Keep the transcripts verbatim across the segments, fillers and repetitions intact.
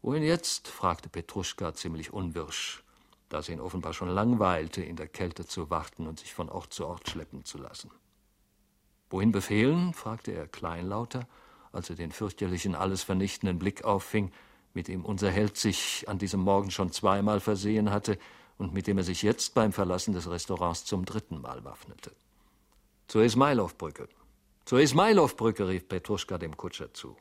»Wohin jetzt?« fragte Petruschka ziemlich unwirsch, da es ihn offenbar schon langweilte, in der Kälte zu warten und sich von Ort zu Ort schleppen zu lassen. »Wohin befehlen?« fragte er kleinlauter, als er den fürchterlichen, alles vernichtenden Blick auffing, mit dem unser Held sich an diesem Morgen schon zweimal versehen hatte und mit dem er sich jetzt beim Verlassen des Restaurants zum dritten Mal waffnete. »Zur Ismailow-Brücke. Zur Ismailow-Brücke«, rief Petruschka dem Kutscher zu.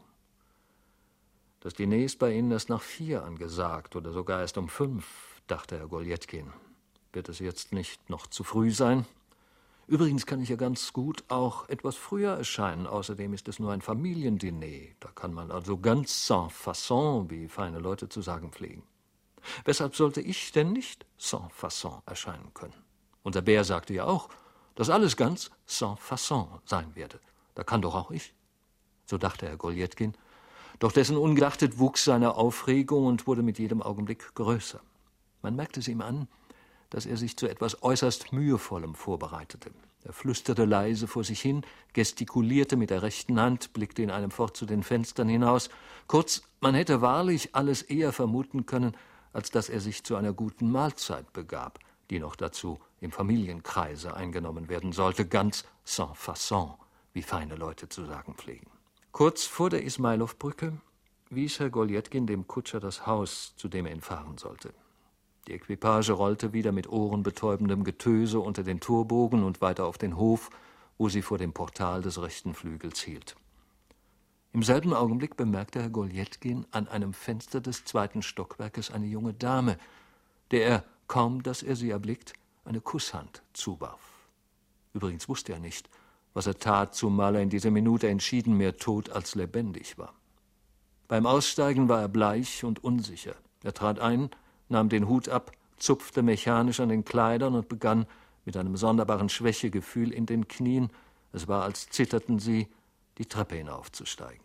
»Das Diner ist bei Ihnen erst nach vier angesagt oder sogar erst um fünf«, dachte Herr Goljetkin. »Wird es jetzt nicht noch zu früh sein? Übrigens kann ich ja ganz gut auch etwas früher erscheinen. Außerdem ist es nur ein Familiendiner. Da kann man also ganz sans façon, wie feine Leute zu sagen pflegen. Weshalb sollte ich denn nicht sans façon erscheinen können? Unser Bär sagte ja auch, dass alles ganz sans façon sein werde. Da kann doch auch ich.« So dachte Herr Goljetkin. Doch dessen ungeachtet wuchs seine Aufregung und wurde mit jedem Augenblick größer. Man merkte es ihm an, dass er sich zu etwas äußerst Mühevollem vorbereitete. Er flüsterte leise vor sich hin, gestikulierte mit der rechten Hand, blickte in einem fort zu den Fenstern hinaus. Kurz, man hätte wahrlich alles eher vermuten können, als dass er sich zu einer guten Mahlzeit begab, die noch dazu im Familienkreise eingenommen werden sollte, ganz sans façon, wie feine Leute zu sagen pflegen. Kurz vor der Ismailow-Brücke wies Herr Goljetkin dem Kutscher das Haus, zu dem er ihn fahren sollte. Die Equipage rollte wieder mit ohrenbetäubendem Getöse unter den Torbogen und weiter auf den Hof, wo sie vor dem Portal des rechten Flügels hielt. Im selben Augenblick bemerkte Herr Goljetkin an einem Fenster des zweiten Stockwerkes eine junge Dame, der er, kaum dass er sie erblickt, eine Kusshand zuwarf. Übrigens wusste er nicht, was er tat, zumal er in dieser Minute entschieden mehr tot als lebendig war. Beim Aussteigen war er bleich und unsicher. Er trat ein, nahm den Hut ab, zupfte mechanisch an den Kleidern und begann mit einem sonderbaren Schwächegefühl in den Knien, es war, als zitterten sie, die Treppe hinaufzusteigen.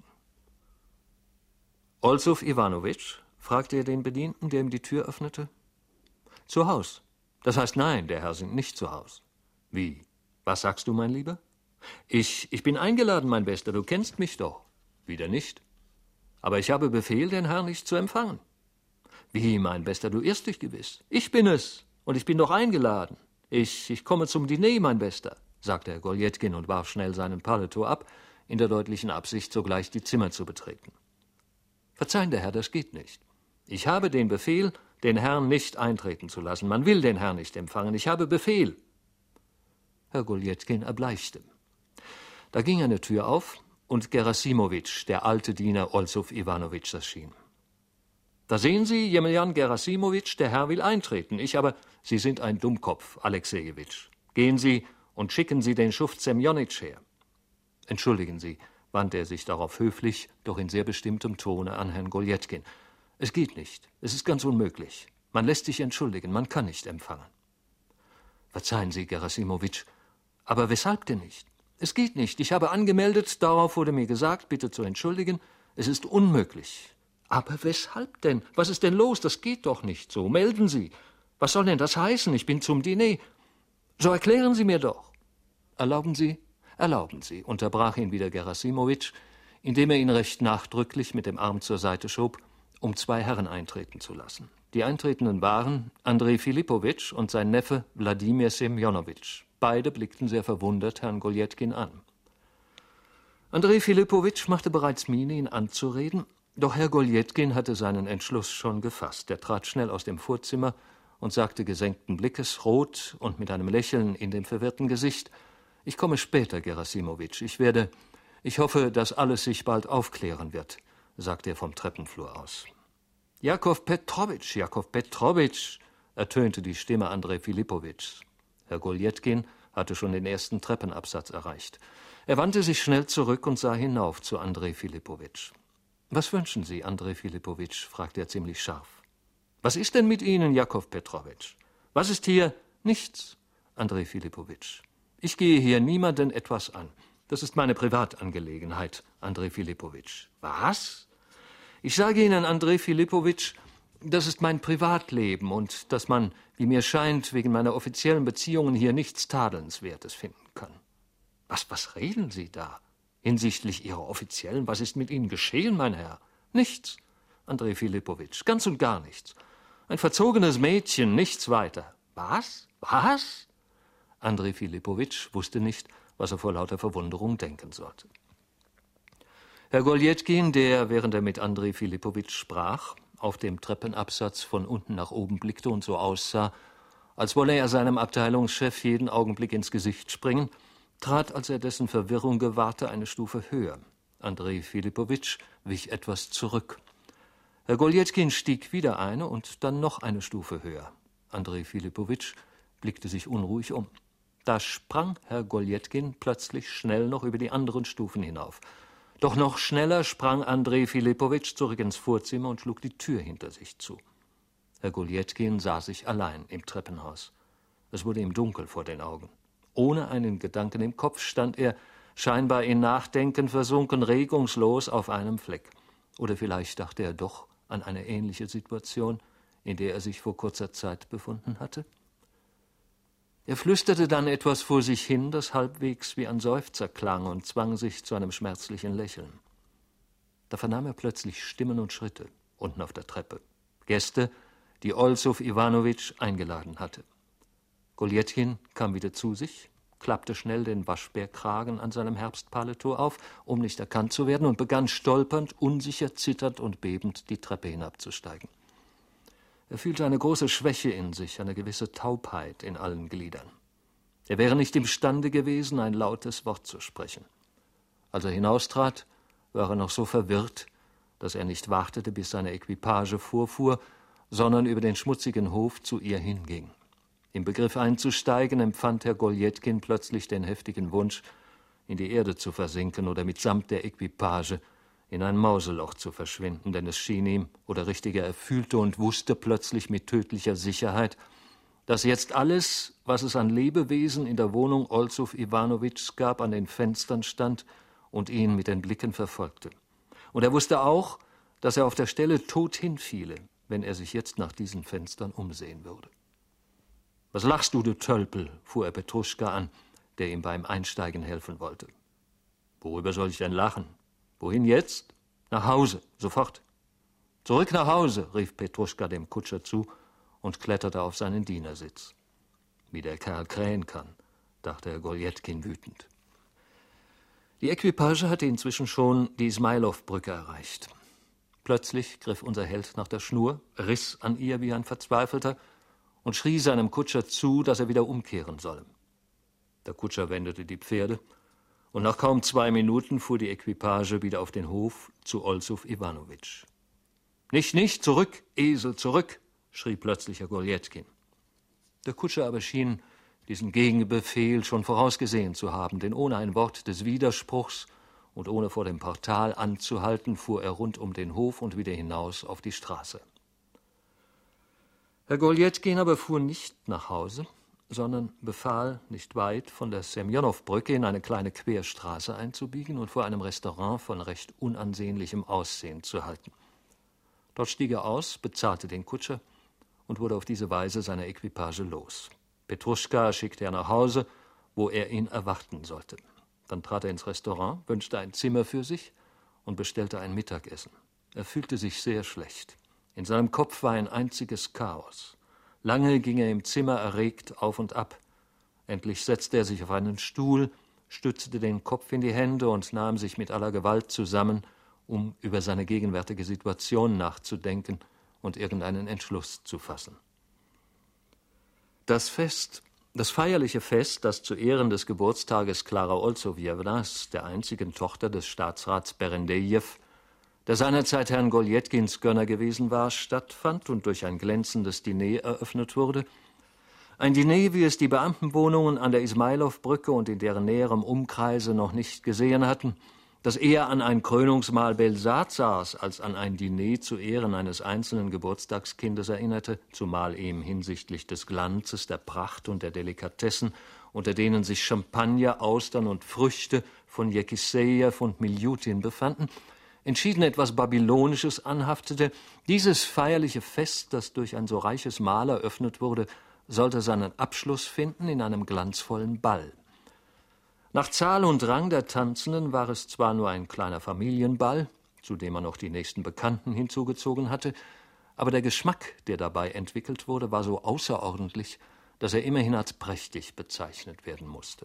»Olsuf Iwanowitsch?« fragte er den Bedienten, der ihm die Tür öffnete. »Zu Haus. Das heißt, nein, der Herr sind nicht zu Haus.« »Wie? Was sagst du, mein Lieber?« Ich, ich bin eingeladen, mein Bester, du kennst mich doch.« »Wieder nicht. Aber ich habe Befehl, den Herrn nicht zu empfangen.« »Wie, mein Bester, du irrst dich gewiss. Ich bin es, und ich bin doch eingeladen. Ich, ich komme zum Diner, mein Bester«, sagte Herr Goljetkin und warf schnell seinen Paletot ab, in der deutlichen Absicht, sogleich die Zimmer zu betreten. »Verzeihen, der Herr, das geht nicht. Ich habe den Befehl, den Herrn nicht eintreten zu lassen. Man will den Herrn nicht empfangen. Ich habe Befehl.« Herr Goljetkin erbleichte. Da ging eine Tür auf, und Gerasimowitsch, der alte Diener Olsuf Iwanowitsch, erschien. »Da sehen Sie, Jemeljan Gerasimowitsch, der Herr will eintreten. Ich aber, Sie sind ein Dummkopf, Alexejewitsch. Gehen Sie und schicken Sie den Schuft Semjonitsch her.« »Entschuldigen Sie«, wandte er sich darauf höflich, doch in sehr bestimmtem Tone an Herrn Goljetkin. »Es geht nicht. Es ist ganz unmöglich. Man lässt sich entschuldigen, man kann nicht empfangen.« »Verzeihen Sie, Gerasimowitsch, aber weshalb denn nicht? Es geht nicht. Ich habe angemeldet, darauf wurde mir gesagt, bitte zu entschuldigen. Es ist unmöglich.« »Aber weshalb denn? Was ist denn los? Das geht doch nicht so. Melden Sie. Was soll denn das heißen? Ich bin zum Diner. So erklären Sie mir doch.« »Erlauben Sie, erlauben Sie«, unterbrach ihn wieder Gerasimowitsch, indem er ihn recht nachdrücklich mit dem Arm zur Seite schob, um zwei Herren eintreten zu lassen. Die Eintretenden waren Andrei Filipowitsch und sein Neffe Wladimir Semjonowitsch. Beide blickten sehr verwundert Herrn Goljetkin an. Andrei Filipowitsch machte bereits Miene, ihn anzureden, doch Herr Goljetkin hatte seinen Entschluss schon gefasst. Er trat schnell aus dem Vorzimmer und sagte gesenkten Blickes, rot und mit einem Lächeln in dem verwirrten Gesicht: »Ich komme später, Gerasimowitsch. Ich werde, ich hoffe, dass alles sich bald aufklären wird«, sagte er vom Treppenflur aus. »Jakow Petrowitsch, Jakow Petrowitsch«, ertönte die Stimme Andrei Filipowitschs. Herr Goljetkin hatte schon den ersten Treppenabsatz erreicht. Er wandte sich schnell zurück und sah hinauf zu Andrei Filipowitsch. »Was wünschen Sie, Andrei Filipowitsch?« fragte er ziemlich scharf. »Was ist denn mit Ihnen, Jakow Petrowitsch? Was ist hier?« »Nichts, Andrei Filipowitsch. Ich gehe hier niemanden etwas an. Das ist meine Privatangelegenheit, Andrei Filipowitsch.« »Was?« »Ich sage Ihnen, Andrei Filipowitsch, das ist mein Privatleben und dass man, wie mir scheint, wegen meiner offiziellen Beziehungen hier nichts Tadelnswertes finden kann.« »Was, was reden Sie da? Hinsichtlich Ihrer offiziellen, was ist mit Ihnen geschehen, mein Herr?« »Nichts, Andrei Philippowitsch, ganz und gar nichts. Ein verzogenes Mädchen, nichts weiter. Was? Was? Andrei Philippowitsch wusste nicht, was er vor lauter Verwunderung denken sollte. Herr Goljetkin, der, während er mit Andrei Philippowitsch sprach, auf dem Treppenabsatz von unten nach oben blickte und so aussah, als wolle er seinem Abteilungschef jeden Augenblick ins Gesicht springen, trat, als er dessen Verwirrung gewahrte, eine Stufe höher. Andrei Philippowitsch wich etwas zurück. Herr Goljetkin stieg wieder eine und dann noch eine Stufe höher. Andrei Philippowitsch blickte sich unruhig um. Da sprang Herr Goljetkin plötzlich schnell noch über die anderen Stufen hinauf. Doch noch schneller sprang Andrei Philippowitsch zurück ins Vorzimmer und schlug die Tür hinter sich zu. Herr Goljetkin sah sich allein im Treppenhaus. Es wurde ihm dunkel vor den Augen. Ohne einen Gedanken im Kopf stand er, scheinbar in Nachdenken versunken, regungslos auf einem Fleck. Oder vielleicht dachte er doch an eine ähnliche Situation, in der er sich vor kurzer Zeit befunden hatte. Er flüsterte dann etwas vor sich hin, das halbwegs wie ein Seufzer klang, und zwang sich zu einem schmerzlichen Lächeln. Da vernahm er plötzlich Stimmen und Schritte unten auf der Treppe. Gäste, die Olsow Iwanowitsch eingeladen hatte. Goljetkin kam wieder zu sich, klappte schnell den Waschbärkragen an seinem Herbstpaletot auf, um nicht erkannt zu werden, und begann stolpernd, unsicher, zitternd und bebend die Treppe hinabzusteigen. Er fühlte eine große Schwäche in sich, eine gewisse Taubheit in allen Gliedern. Er wäre nicht imstande gewesen, ein lautes Wort zu sprechen. Als er hinaustrat, war er noch so verwirrt, dass er nicht wartete, bis seine Equipage vorfuhr, sondern über den schmutzigen Hof zu ihr hinging. Im Begriff einzusteigen, empfand Herr Goljetkin plötzlich den heftigen Wunsch, in die Erde zu versinken oder mitsamt der Equipage in ein Mauseloch zu verschwinden, denn es schien ihm, oder richtiger, er fühlte und wusste plötzlich mit tödlicher Sicherheit, dass jetzt alles, was es an Lebewesen in der Wohnung Olsow Iwanowitschs gab, an den Fenstern stand und ihn mit den Blicken verfolgte. Und er wusste auch, dass er auf der Stelle tot hinfiele, wenn er sich jetzt nach diesen Fenstern umsehen würde. »Was lachst du, du Tölpel?« fuhr er Petruschka an, der ihm beim Einsteigen helfen wollte. »Worüber soll ich denn lachen? Wohin jetzt? Nach Hause, sofort.« »Zurück nach Hause«, rief Petruschka dem Kutscher zu und kletterte auf seinen Dienersitz. »Wie der Kerl krähen kann«, dachte Herr Goljetkin wütend. Die Equipage hatte inzwischen schon die Ismailow-Brücke erreicht. Plötzlich griff unser Held nach der Schnur, riss an ihr wie ein Verzweifelter und schrie seinem Kutscher zu, dass er wieder umkehren solle. Der Kutscher wendete die Pferde, und nach kaum zwei Minuten fuhr die Equipage wieder auf den Hof zu Olsow Iwanowitsch. »Nicht, nicht, zurück, Esel, zurück«, schrie plötzlich Herr Goljetkin. Der Kutscher aber schien diesen Gegenbefehl schon vorausgesehen zu haben, denn ohne ein Wort des Widerspruchs und ohne vor dem Portal anzuhalten, fuhr er rund um den Hof und wieder hinaus auf die Straße. Herr Goljetkin aber fuhr nicht nach Hause, sondern befahl, nicht weit von der Semjonow-Brücke in eine kleine Querstraße einzubiegen und vor einem Restaurant von recht unansehnlichem Aussehen zu halten. Dort stieg er aus, bezahlte den Kutscher und wurde auf diese Weise seiner Equipage los. Petruschka schickte er nach Hause, wo er ihn erwarten sollte. Dann trat er ins Restaurant, wünschte ein Zimmer für sich und bestellte ein Mittagessen. Er fühlte sich sehr schlecht. In seinem Kopf war ein einziges Chaos. Lange ging er im Zimmer erregt auf und ab. Endlich setzte er sich auf einen Stuhl, stützte den Kopf in die Hände und nahm sich mit aller Gewalt zusammen, um über seine gegenwärtige Situation nachzudenken und irgendeinen Entschluss zu fassen. Das Fest, das feierliche Fest, das zu Ehren des Geburtstages Klara Olsowjewnas, der einzigen Tochter des Staatsrats Berendejew, der seinerzeit Herrn Goljetkins Gönner gewesen war, stattfand und durch ein glänzendes Diner eröffnet wurde. Ein Diner, wie es die Beamtenwohnungen an der Ismailow-Brücke und in deren näherem Umkreise noch nicht gesehen hatten, das eher an ein Krönungsmahl Belsazars als an ein Diner zu Ehren eines einzelnen Geburtstagskindes erinnerte, zumal ihm hinsichtlich des Glanzes, der Pracht und der Delikatessen, unter denen sich Champagner, Austern und Früchte von Jekisejew und Miljutin befanden, entschieden etwas Babylonisches anhaftete. Dieses feierliche Fest, das durch ein so reiches Mahl eröffnet wurde, sollte seinen Abschluss finden in einem glanzvollen Ball. Nach Zahl und Rang der Tanzenden war es zwar nur ein kleiner Familienball, zu dem man noch die nächsten Bekannten hinzugezogen hatte, aber der Geschmack, der dabei entwickelt wurde, war so außerordentlich, dass er immerhin als prächtig bezeichnet werden musste.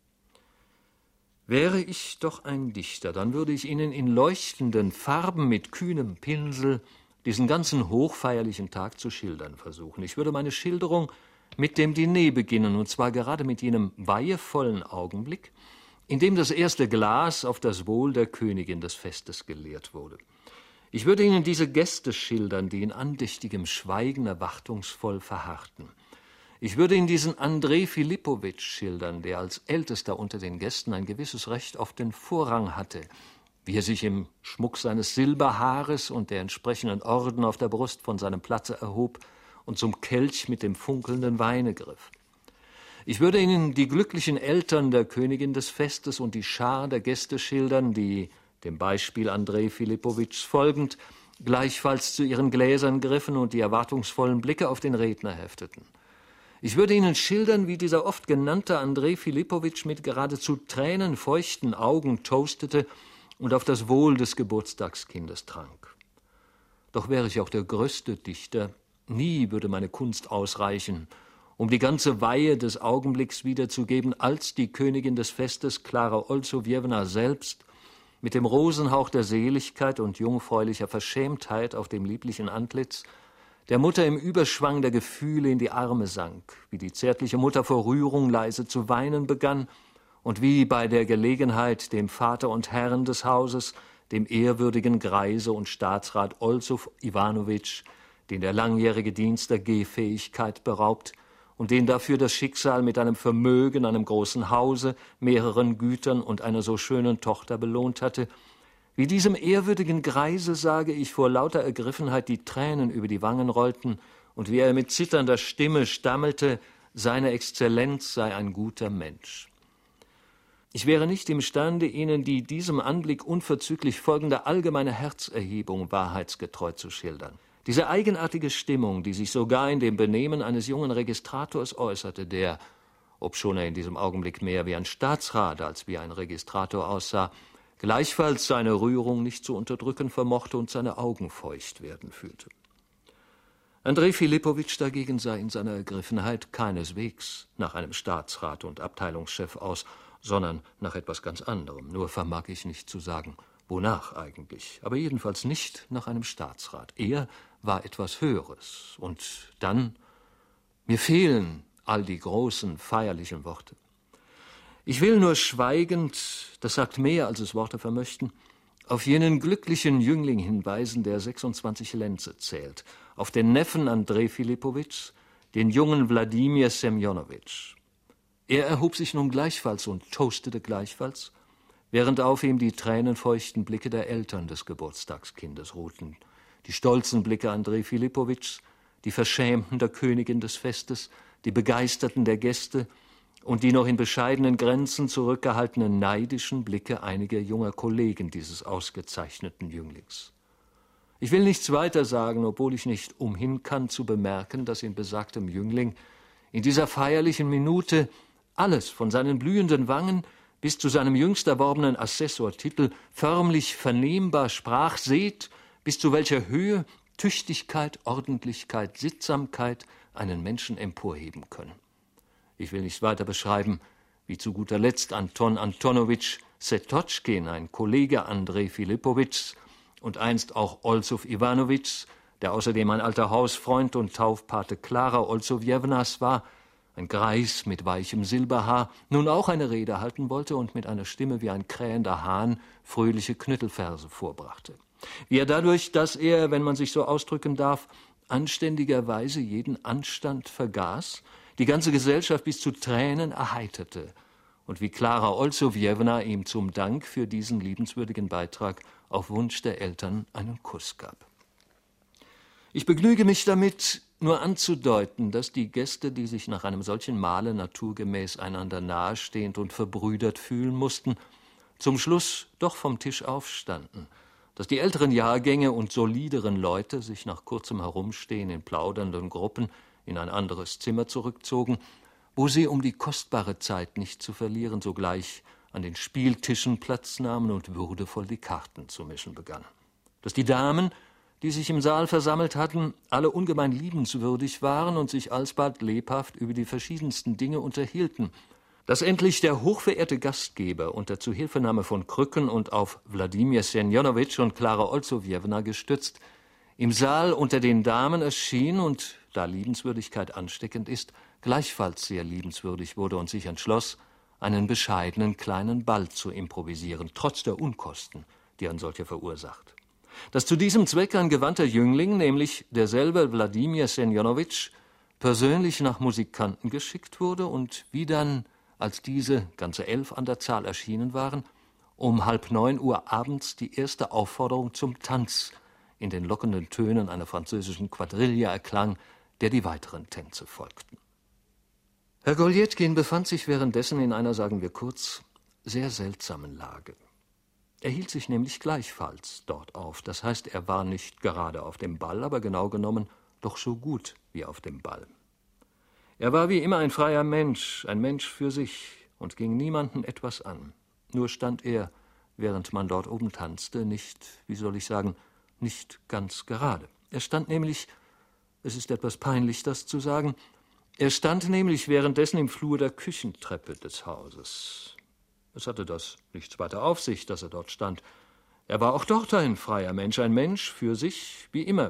Wäre ich doch ein Dichter, dann würde ich Ihnen in leuchtenden Farben mit kühnem Pinsel diesen ganzen hochfeierlichen Tag zu schildern versuchen. Ich würde meine Schilderung mit dem Diner beginnen, und zwar gerade mit jenem weihevollen Augenblick, in dem das erste Glas auf das Wohl der Königin des Festes geleert wurde. Ich würde Ihnen diese Gäste schildern, die in andächtigem Schweigen erwartungsvoll verharrten. Ich würde Ihnen diesen Andrei Philippowitsch schildern, der als Ältester unter den Gästen ein gewisses Recht auf den Vorrang hatte, wie er sich im Schmuck seines Silberhaares und der entsprechenden Orden auf der Brust von seinem Platze erhob und zum Kelch mit dem funkelnden Weine griff. Ich würde Ihnen die glücklichen Eltern der Königin des Festes und die Schar der Gäste schildern, die, dem Beispiel Andrei Philippowitschs folgend, gleichfalls zu ihren Gläsern griffen und die erwartungsvollen Blicke auf den Redner hefteten. Ich würde Ihnen schildern, wie dieser oft genannte Andrei Philippowitsch mit geradezu tränenfeuchten Augen toastete und auf das Wohl des Geburtstagskindes trank. Doch wäre ich auch der größte Dichter, nie würde meine Kunst ausreichen, um die ganze Weihe des Augenblicks wiederzugeben, als die Königin des Festes, Klara Olsowjewna selbst, mit dem Rosenhauch der Seligkeit und jungfräulicher Verschämtheit auf dem lieblichen Antlitz, der Mutter im Überschwang der Gefühle in die Arme sank, wie die zärtliche Mutter vor Rührung leise zu weinen begann und wie bei der Gelegenheit dem Vater und Herrn des Hauses, dem ehrwürdigen Greise und Staatsrat Olsow Iwanowitsch, den der langjährige Dienst der Gehfähigkeit beraubt und den dafür das Schicksal mit einem Vermögen, einem großen Hause, mehreren Gütern und einer so schönen Tochter belohnt hatte, wie diesem ehrwürdigen Greise, sage ich, vor lauter Ergriffenheit die Tränen über die Wangen rollten und wie er mit zitternder Stimme stammelte, seine Exzellenz sei ein guter Mensch. Ich wäre nicht imstande, Ihnen die diesem Anblick unverzüglich folgende allgemeine Herzerhebung wahrheitsgetreu zu schildern. Diese eigenartige Stimmung, die sich sogar in dem Benehmen eines jungen Registrators äußerte, der, obschon er in diesem Augenblick mehr wie ein Staatsrat als wie ein Registrator aussah, gleichfalls seine Rührung nicht zu unterdrücken vermochte und seine Augen feucht werden fühlte. Andrei Philippowitsch dagegen sah in seiner Ergriffenheit keineswegs nach einem Staatsrat und Abteilungschef aus, sondern nach etwas ganz anderem. Nur vermag ich nicht zu sagen, wonach eigentlich, aber jedenfalls nicht nach einem Staatsrat. Er war etwas Höheres. Und dann, mir fehlen all die großen, feierlichen Worte. Ich will nur schweigend, das sagt mehr, als es Worte vermöchten, auf jenen glücklichen Jüngling hinweisen, der sechsundzwanzig Lenze zählt, auf den Neffen Andrei Philippowitschs, den jungen Wladimir Semjonowitsch. Er erhob sich nun gleichfalls und toastete gleichfalls, während auf ihm die tränenfeuchten Blicke der Eltern des Geburtstagskindes ruhten, die stolzen Blicke Andrei Philippowitschs, die Verschämten der Königin des Festes, die Begeisterten der Gäste und die noch in bescheidenen Grenzen zurückgehaltenen neidischen Blicke einiger junger Kollegen dieses ausgezeichneten Jünglings. Ich will nichts weiter sagen, obwohl ich nicht umhin kann zu bemerken, dass in besagtem Jüngling in dieser feierlichen Minute alles von seinen blühenden Wangen bis zu seinem jüngst erworbenen Assessortitel förmlich vernehmbar sprach, seht, bis zu welcher Höhe Tüchtigkeit, Ordentlichkeit, Sittsamkeit einen Menschen emporheben können. Ich will nicht weiter beschreiben, wie zu guter Letzt Anton Antonowitsch Setotschkin, ein Kollege Andrei Philippowitschs und einst auch Olsow Iwanowitschs, der außerdem ein alter Hausfreund und Taufpate Klara Olsowjewnas war, ein Greis mit weichem Silberhaar, nun auch eine Rede halten wollte und mit einer Stimme wie ein krähender Hahn fröhliche Knüttelverse vorbrachte. Wie er dadurch, dass er, wenn man sich so ausdrücken darf, anständigerweise jeden Anstand vergaß, die ganze Gesellschaft bis zu Tränen erheiterte und wie Klara Olsowjewna ihm zum Dank für diesen liebenswürdigen Beitrag auf Wunsch der Eltern einen Kuss gab. Ich begnüge mich damit, nur anzudeuten, dass die Gäste, die sich nach einem solchen Mahle naturgemäß einander nahestehend und verbrüdert fühlen mussten, zum Schluss doch vom Tisch aufstanden, dass die älteren Jahrgänge und solideren Leute sich nach kurzem Herumstehen in plaudernden Gruppen in ein anderes Zimmer zurückzogen, wo sie, um die kostbare Zeit nicht zu verlieren, sogleich an den Spieltischen Platz nahmen und würdevoll die Karten zu mischen begannen. dass die Damen, die sich im Saal versammelt hatten, alle ungemein liebenswürdig waren und sich alsbald lebhaft über die verschiedensten Dinge unterhielten, dass endlich der hochverehrte Gastgeber unter Zuhilfenahme von Krücken und auf Wladimir Semjonowitsch und Klara Olzowiewna gestützt, im Saal unter den Damen erschien und, da Liebenswürdigkeit ansteckend ist, gleichfalls sehr liebenswürdig wurde und sich entschloss, einen bescheidenen kleinen Ball zu improvisieren, trotz der Unkosten, die ein solcher verursacht. Dass zu diesem Zweck ein gewandter Jüngling, nämlich derselbe Wladimir Semjonowitsch, persönlich nach Musikanten geschickt wurde und wie dann, als diese, ganze elf an der Zahl erschienen waren, um halb neun Uhr abends die erste Aufforderung zum Tanz in den lockenden Tönen einer französischen Quadrille erklang, der die weiteren Tänze folgten. Herr Goljetkin befand sich währenddessen in einer, sagen wir kurz, sehr seltsamen Lage. Er hielt sich nämlich gleichfalls dort auf, das heißt, er war nicht gerade auf dem Ball, aber genau genommen doch so gut wie auf dem Ball. Er war wie immer ein freier Mensch, ein Mensch für sich und ging niemanden etwas an. Nur stand er, während man dort oben tanzte, nicht, wie soll ich sagen, nicht ganz gerade. Er stand nämlich, es ist etwas peinlich, das zu sagen, er stand nämlich währenddessen im Flur der Küchentreppe des Hauses. Es hatte das nichts weiter auf sich, dass er dort stand. Er war auch dort ein freier Mensch, ein Mensch für sich wie immer.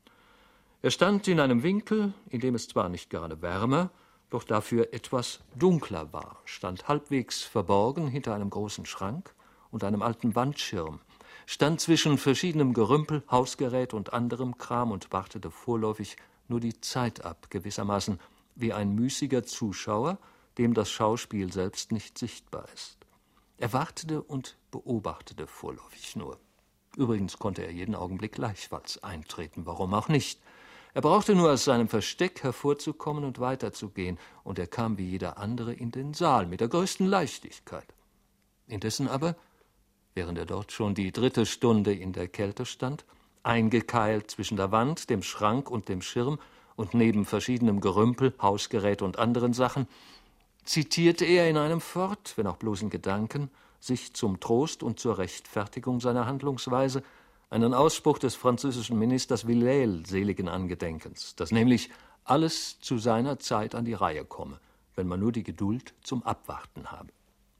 Er stand in einem Winkel, in dem es zwar nicht gerade wärmer, doch dafür etwas dunkler war, stand halbwegs verborgen hinter einem großen Schrank und einem alten Wandschirm, stand zwischen verschiedenem Gerümpel, Hausgerät und anderem Kram und wartete vorläufig nur die Zeit ab, gewissermaßen wie ein müßiger Zuschauer, dem das Schauspiel selbst nicht sichtbar ist. Er wartete und beobachtete vorläufig nur. Übrigens konnte er jeden Augenblick gleichfalls eintreten, warum auch nicht. Er brauchte nur aus seinem Versteck hervorzukommen und weiterzugehen, und er kam wie jeder andere in den Saal mit der größten Leichtigkeit. Indessen aber, während er dort schon die dritte Stunde in der Kälte stand, eingekeilt zwischen der Wand, dem Schrank und dem Schirm und neben verschiedenem Gerümpel, Hausgerät und anderen Sachen, zitierte er in einem fort, wenn auch bloß in Gedanken, sich zum Trost und zur Rechtfertigung seiner Handlungsweise einen Ausspruch des französischen Ministers Villèle seligen Angedenkens, dass nämlich alles zu seiner Zeit an die Reihe komme, wenn man nur die Geduld zum Abwarten habe.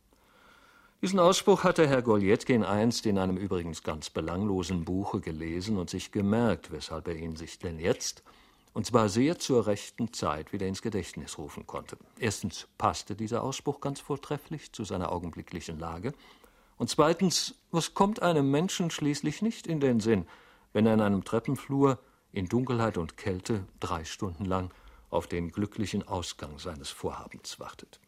Diesen Ausspruch hatte Herr Goljetkin einst in einem übrigens ganz belanglosen Buche gelesen und sich gemerkt, weshalb er ihn sich denn jetzt, und zwar sehr zur rechten Zeit, wieder ins Gedächtnis rufen konnte. Erstens passte dieser Ausspruch ganz vortrefflich zu seiner augenblicklichen Lage, und zweitens, was kommt einem Menschen schließlich nicht in den Sinn, wenn er in einem Treppenflur in Dunkelheit und Kälte drei Stunden lang auf den glücklichen Ausgang seines Vorhabens wartet?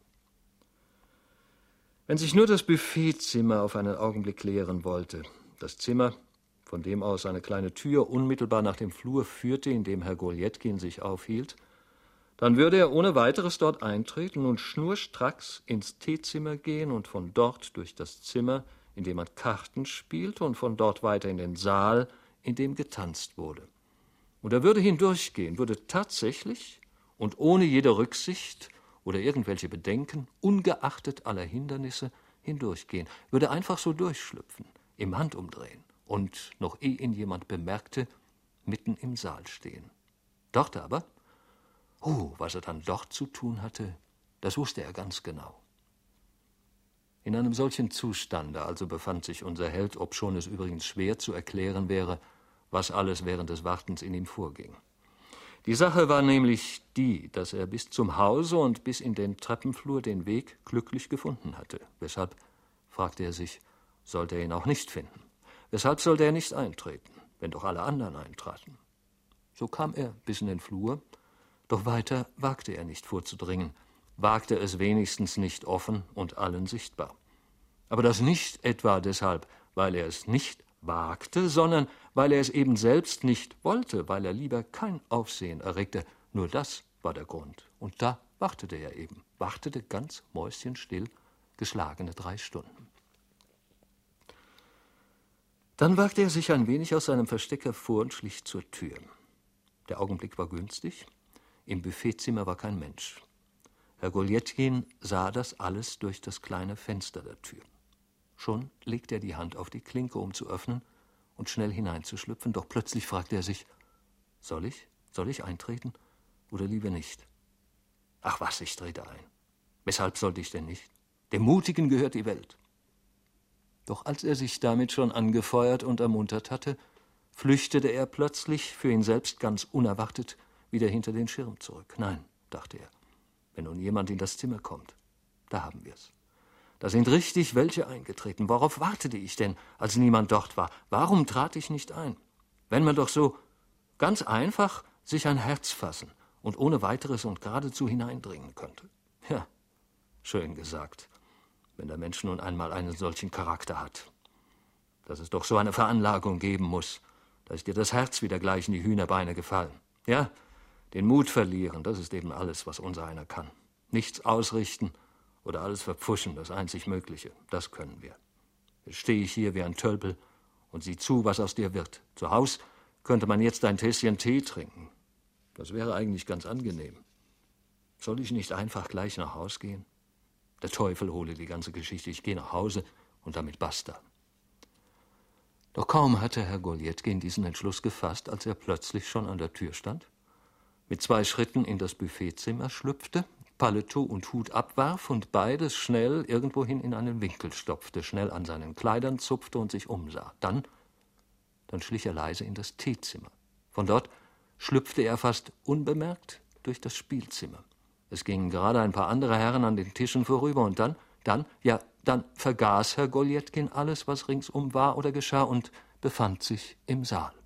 Wenn sich nur das Buffetzimmer auf einen Augenblick leeren wollte, das Zimmer, von dem aus eine kleine Tür unmittelbar nach dem Flur führte, in dem Herr Goljetkin sich aufhielt, dann würde er ohne weiteres dort eintreten und schnurstracks ins Teezimmer gehen und von dort durch das Zimmer, in dem man Karten spielte, und von dort weiter in den Saal, in dem getanzt wurde. Und er würde hindurchgehen, würde tatsächlich und ohne jede Rücksicht oder irgendwelche Bedenken, ungeachtet aller Hindernisse, hindurchgehen, würde einfach so durchschlüpfen, im Handumdrehen und, noch ehe ihn jemand bemerkte, mitten im Saal stehen. Dort aber, oh, was er dann dort zu tun hatte, das wusste er ganz genau. In einem solchen Zustande also befand sich unser Held, obschon es übrigens schwer zu erklären wäre, was alles während des Wartens in ihm vorging. Die Sache war nämlich die, dass er bis zum Hause und bis in den Treppenflur den Weg glücklich gefunden hatte. Weshalb, fragte er sich, sollte er ihn auch nicht finden? Weshalb sollte er nicht eintreten, wenn doch alle anderen eintraten? So kam er bis in den Flur, doch weiter wagte er nicht vorzudringen, wagte es wenigstens nicht offen und allen sichtbar. Aber das nicht etwa deshalb, weil er es nicht wagte, sondern weil er es eben selbst nicht wollte, weil er lieber kein Aufsehen erregte. Nur das war der Grund. Und da wartete er eben, wartete ganz mäuschenstill, geschlagene drei Stunden. Dann wagte er sich ein wenig aus seinem Versteck hervor und schlich zur Tür. Der Augenblick war günstig, im Buffetzimmer war kein Mensch. Herr Goljetkin sah das alles durch das kleine Fenster der Tür. Schon legte er die Hand auf die Klinke, um zu öffnen, und schnell hineinzuschlüpfen, doch plötzlich fragte er sich, soll ich, soll ich eintreten oder lieber nicht? Ach was, ich trete ein. Weshalb sollte ich denn nicht? Dem Mutigen gehört die Welt. Doch als er sich damit schon angefeuert und ermuntert hatte, flüchtete er plötzlich, für ihn selbst ganz unerwartet, wieder hinter den Schirm zurück. Nein, dachte er, wenn nun jemand in das Zimmer kommt, da haben wir's. Da sind richtig welche eingetreten. Worauf wartete ich denn, als niemand dort war? Warum trat ich nicht ein? Wenn man doch so ganz einfach sich ein Herz fassen und ohne weiteres und geradezu hineindringen könnte. Ja, schön gesagt, wenn der Mensch nun einmal einen solchen Charakter hat. Dass es doch so eine Veranlagung geben muss, da ist dir das Herz wieder gleich in die Hühnerbeine gefallen. Ja, den Mut verlieren, das ist eben alles, was unser einer kann. Nichts ausrichten oder alles verpfuschen, das einzig Mögliche, das können wir. Jetzt stehe ich hier wie ein Tölpel und sieh zu, was aus dir wird. Zu Haus könnte man jetzt ein Tässchen Tee trinken. Das wäre eigentlich ganz angenehm. Soll ich nicht einfach gleich nach Haus gehen? Der Teufel hole die ganze Geschichte, ich gehe nach Hause und damit basta. Doch kaum hatte Herr Goletkin diesen Entschluss gefasst, als er plötzlich schon an der Tür stand, mit zwei Schritten in das Buffetzimmer schlüpfte, Paletot und Hut abwarf und beides schnell irgendwohin in einen Winkel stopfte, schnell an seinen Kleidern zupfte und sich umsah. Dann, dann schlich er leise in das Teezimmer. Von dort schlüpfte er fast unbemerkt durch das Spielzimmer. Es gingen gerade ein paar andere Herren an den Tischen vorüber und dann, dann, ja, dann vergaß Herr Goletkin alles, was ringsum war oder geschah und befand sich im Saal.